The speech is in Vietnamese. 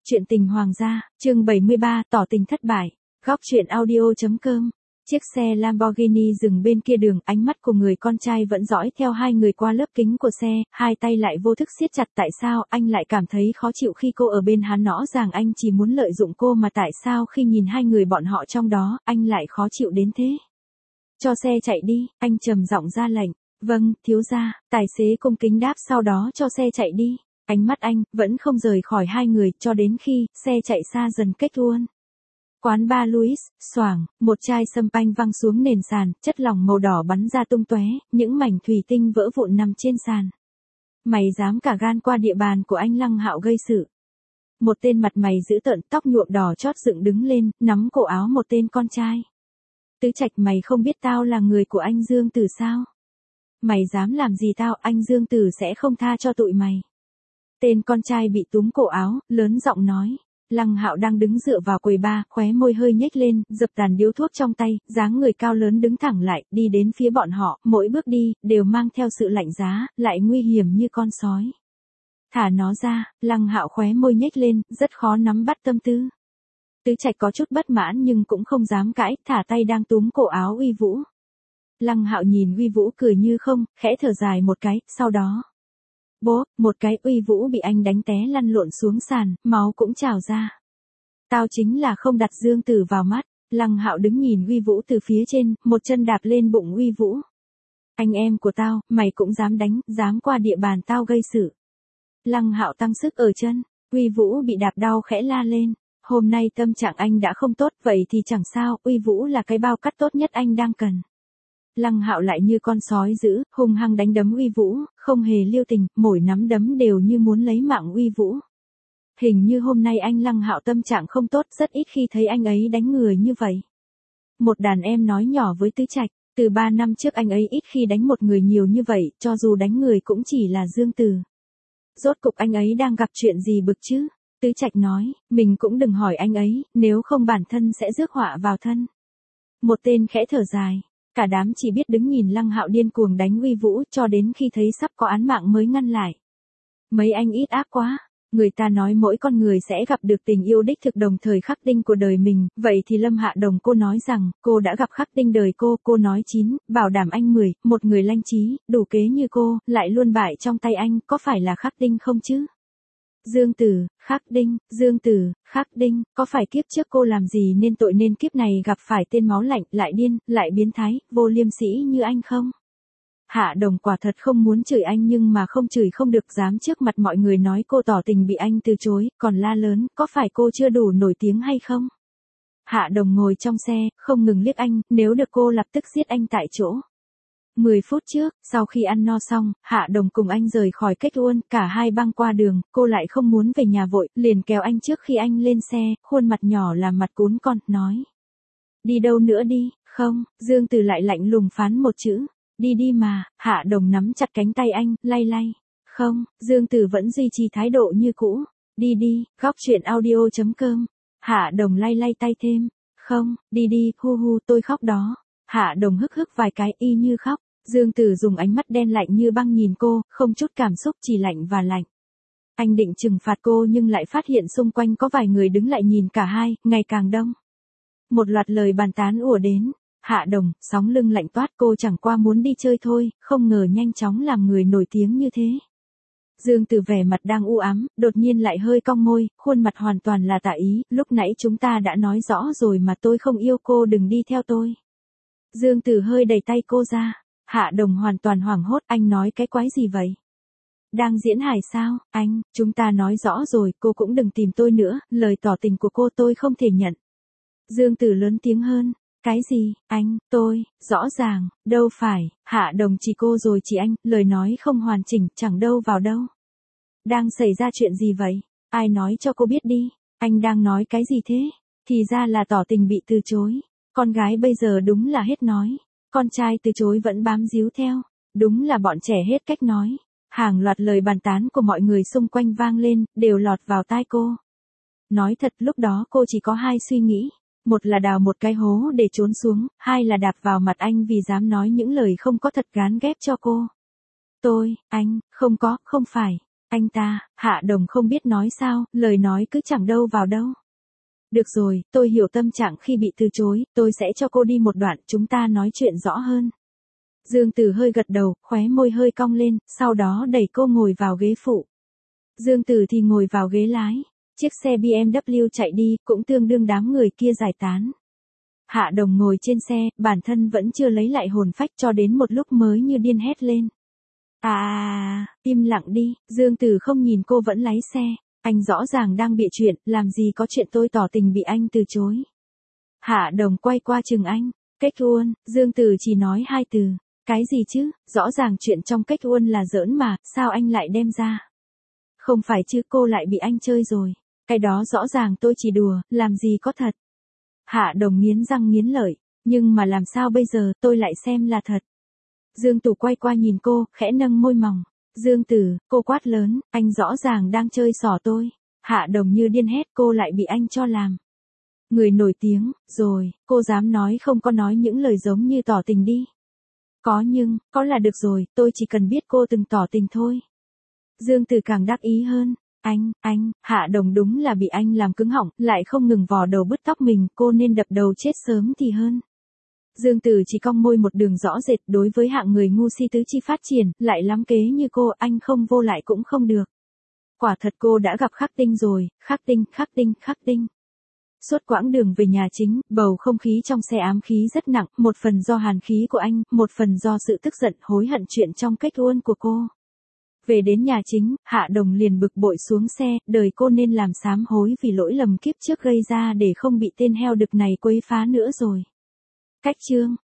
Chuyện tình hoàng gia, chương 73, tỏ tình thất bại. Góc chuyện audio.com. Chiếc xe Lamborghini dừng bên kia đường, ánh mắt của người con trai vẫn dõi theo hai người qua lớp kính của xe, hai tay lại vô thức siết chặt. Tại sao anh lại cảm thấy khó chịu khi cô ở bên hắn? Rõ ràng anh chỉ muốn lợi dụng cô mà tại sao khi nhìn hai người bọn họ trong đó, anh lại khó chịu đến thế? Cho xe chạy đi, anh trầm giọng ra lệnh. Vâng, thiếu gia, tài xế cung kính đáp, sau đó cho xe chạy đi. Ánh mắt anh vẫn không rời khỏi hai người cho đến khi xe chạy xa dần kết luôn. Quán bar Louis, xoảng, một chai sâm panh văng xuống nền sàn, chất lỏng màu đỏ bắn ra tung tóe, những mảnh thủy tinh vỡ vụn nằm trên sàn. Mày dám cả gan qua địa bàn của anh Lăng Hạo gây sự? Một tên mặt mày dữ tợn, tóc nhuộm đỏ chót dựng đứng lên, nắm cổ áo một tên con trai. Tứ Trạch, mày không biết tao là người của anh Dương Tử sao? Mày dám làm gì tao, anh Dương Tử sẽ không tha cho tụi mày. Tên con trai bị túm cổ áo, lớn giọng nói. Lăng Hạo đang đứng dựa vào quầy bar, khóe môi hơi nhếch lên, dập tàn điếu thuốc trong tay, dáng người cao lớn đứng thẳng lại, đi đến phía bọn họ, mỗi bước đi, đều mang theo sự lạnh giá, lại nguy hiểm như con sói. Thả nó ra, Lăng Hạo khóe môi nhếch lên, rất khó nắm bắt tâm tư. Tứ Trạch có chút bất mãn nhưng cũng không dám cãi, thả tay đang túm cổ áo Uy Vũ. Lăng Hạo nhìn Uy Vũ cười như không, khẽ thở dài một cái, sau đó. Bố, một cái, Uy Vũ bị anh đánh té lăn lộn xuống sàn, máu cũng trào ra. Tao chính là không đặt Dương Tử vào mắt. Lăng Hạo đứng nhìn Uy Vũ từ phía trên, một chân đạp lên bụng Uy Vũ. Anh em của tao, mày cũng dám đánh, dám qua địa bàn tao gây sự. Lăng Hạo tăng sức ở chân, Uy Vũ bị đạp đau khẽ la lên. Hôm nay tâm trạng anh đã không tốt, vậy thì chẳng sao, Uy Vũ là cái bao cắt tốt nhất anh đang cần. Lăng Hạo lại như con sói dữ, hung hăng đánh đấm Uy Vũ, không hề lưu tình, mỗi nắm đấm đều như muốn lấy mạng Uy Vũ. Hình như hôm nay anh Lăng Hạo tâm trạng không tốt, rất ít khi thấy anh ấy đánh người như vậy. Một đàn em nói nhỏ với Tứ Trạch, từ 3 năm trước anh ấy ít khi đánh một người nhiều như vậy, cho dù đánh người cũng chỉ là Dương Tử. Rốt cục anh ấy đang gặp chuyện gì bực chứ? Tứ Trạch nói, mình cũng đừng hỏi anh ấy, nếu không bản thân sẽ rước họa vào thân. Một tên khẽ thở dài. Cả đám chỉ biết đứng nhìn Lăng Hạo điên cuồng đánh Uy Vũ cho đến khi thấy sắp có án mạng mới ngăn lại. Mấy anh ít ác quá. Người ta nói mỗi con người sẽ gặp được tình yêu đích thực đồng thời khắc tinh của đời mình, vậy thì Lâm Hạ Đồng cô nói rằng, cô đã gặp khắc tinh đời cô nói 9, bảo đảm anh 10, một người lanh trí, đủ kế như cô, lại luôn bại trong tay anh, có phải là khắc tinh không chứ? Dương Tử, Khắc Đinh, Dương Tử, Khắc Đinh, có phải kiếp trước cô làm gì nên tội nên kiếp này gặp phải tên máu lạnh, lại điên, lại biến thái, vô liêm sỉ như anh không? Hạ Đồng quả thật không muốn chửi anh nhưng mà không chửi không được, dám trước mặt mọi người nói cô tỏ tình bị anh từ chối, còn la lớn, có phải cô chưa đủ nổi tiếng hay không? Hạ Đồng ngồi trong xe, không ngừng liếc anh, nếu được cô lập tức giết anh tại chỗ. 10 phút trước, sau khi ăn no xong, Hạ Đồng cùng anh rời khỏi Cách Uôn, cả hai băng qua đường, cô lại không muốn về nhà vội, liền kéo anh trước khi anh lên xe, khuôn mặt nhỏ làm mặt cún con, nói. Đi đâu nữa đi, không, Dương Tử lại lạnh lùng phán một chữ, đi đi mà, Hạ Đồng nắm chặt cánh tay anh, lay lay, không, Dương Tử vẫn duy trì thái độ như cũ, đi đi, góc chuyện audio.com, Hạ Đồng lay lay tay thêm, không, đi đi, hu hu tôi khóc đó, Hạ Đồng hức hức vài cái y như khóc. Dương Tử dùng ánh mắt đen lạnh như băng nhìn cô, không chút cảm xúc, chỉ lạnh và lạnh. Anh định trừng phạt cô nhưng lại phát hiện xung quanh có vài người đứng lại nhìn cả hai, ngày càng đông. Một loạt lời bàn tán ùa đến. Hạ Đồng, sóng lưng lạnh toát, cô chẳng qua muốn đi chơi thôi, không ngờ nhanh chóng làm người nổi tiếng như thế. Dương Tử vẻ mặt đang u ám, đột nhiên lại hơi cong môi, khuôn mặt hoàn toàn là tà ý, lúc nãy chúng ta đã nói rõ rồi mà tôi không yêu cô, đừng đi theo tôi. Dương Tử hơi đẩy tay cô ra. Hạ Đồng hoàn toàn hoảng hốt, anh nói cái quái gì vậy? Đang diễn hài sao, anh, chúng ta nói rõ rồi, cô cũng đừng tìm tôi nữa, lời tỏ tình của cô tôi không thể nhận. Dương Tử lớn tiếng hơn, cái gì, anh, tôi, rõ ràng, đâu phải, Hạ Đồng chỉ cô rồi chỉ anh, lời nói không hoàn chỉnh, chẳng đâu vào đâu. Đang xảy ra chuyện gì vậy? Ai nói cho cô biết đi, anh đang nói cái gì thế? Thì ra là tỏ tình bị từ chối, con gái bây giờ đúng là hết nói. Con trai từ chối vẫn bám díu theo, đúng là bọn trẻ hết cách nói. Hàng loạt lời bàn tán của mọi người xung quanh vang lên, đều lọt vào tai cô. Nói thật lúc đó cô chỉ có hai suy nghĩ, một là đào một cái hố để trốn xuống, hai là đạp vào mặt anh vì dám nói những lời không có thật gán ghép cho cô. Anh, không có, không phải. Anh ta, Hạ Đồng không biết nói sao, lời nói cứ chẳng đâu vào đâu. Được rồi, tôi hiểu tâm trạng khi bị từ chối, tôi sẽ cho cô đi một đoạn, chúng ta nói chuyện rõ hơn. Dương Tử hơi gật đầu, khóe môi hơi cong lên, sau đó đẩy cô ngồi vào ghế phụ. Dương Tử thì ngồi vào ghế lái. Chiếc xe BMW chạy đi, cũng tương đương đám người kia giải tán. Hạ Đồng ngồi trên xe, bản thân vẫn chưa lấy lại hồn phách cho đến một lúc mới như điên hét lên. Im lặng đi, Dương Tử không nhìn cô vẫn lái xe. Anh rõ ràng đang bịa chuyện, làm gì có chuyện tôi tỏ tình bị anh từ chối. Hạ Đồng quay qua chừng anh. Kết hôn, Dương Tử chỉ nói 2 từ. Cái gì chứ, rõ ràng chuyện trong kết hôn là giỡn mà, sao anh lại đem ra? Không phải chứ, cô lại bị anh chơi rồi. Cái đó rõ ràng tôi chỉ đùa, làm gì có thật. Hạ Đồng nghiến răng nghiến lợi, nhưng mà làm sao bây giờ, tôi lại xem là thật. Dương Tử quay qua nhìn cô, khẽ nâng môi mỏng. Dương Tử, cô quát lớn, anh rõ ràng đang chơi xỏ tôi. Hạ Đồng như điên hét, cô lại bị anh cho làm. Người nổi tiếng, rồi, cô dám nói không có nói những lời giống như tỏ tình đi. Có là được rồi, tôi chỉ cần biết cô từng tỏ tình thôi. Dương Tử càng đắc ý hơn. Anh, Hạ Đồng đúng là bị anh làm cứng họng, lại không ngừng vò đầu bứt tóc mình, cô nên đập đầu chết sớm thì hơn. Dương Tử chỉ cong môi một đường rõ rệt, đối với hạng người ngu si tứ chi phát triển, lại lắm kế như cô, anh không vô lại cũng không được. Quả thật cô đã gặp Khắc Tinh rồi, Khắc Tinh. Suốt quãng đường về nhà chính, bầu không khí trong xe ám khí rất nặng, một phần do hàn khí của anh, một phần do sự tức giận, hối hận chuyện trong kết hôn của cô. Về đến nhà chính, Hạ Đồng liền bực bội xuống xe, đời cô nên làm sám hối vì lỗi lầm kiếp trước gây ra để không bị tên heo đực này quấy phá nữa rồi. Cách chương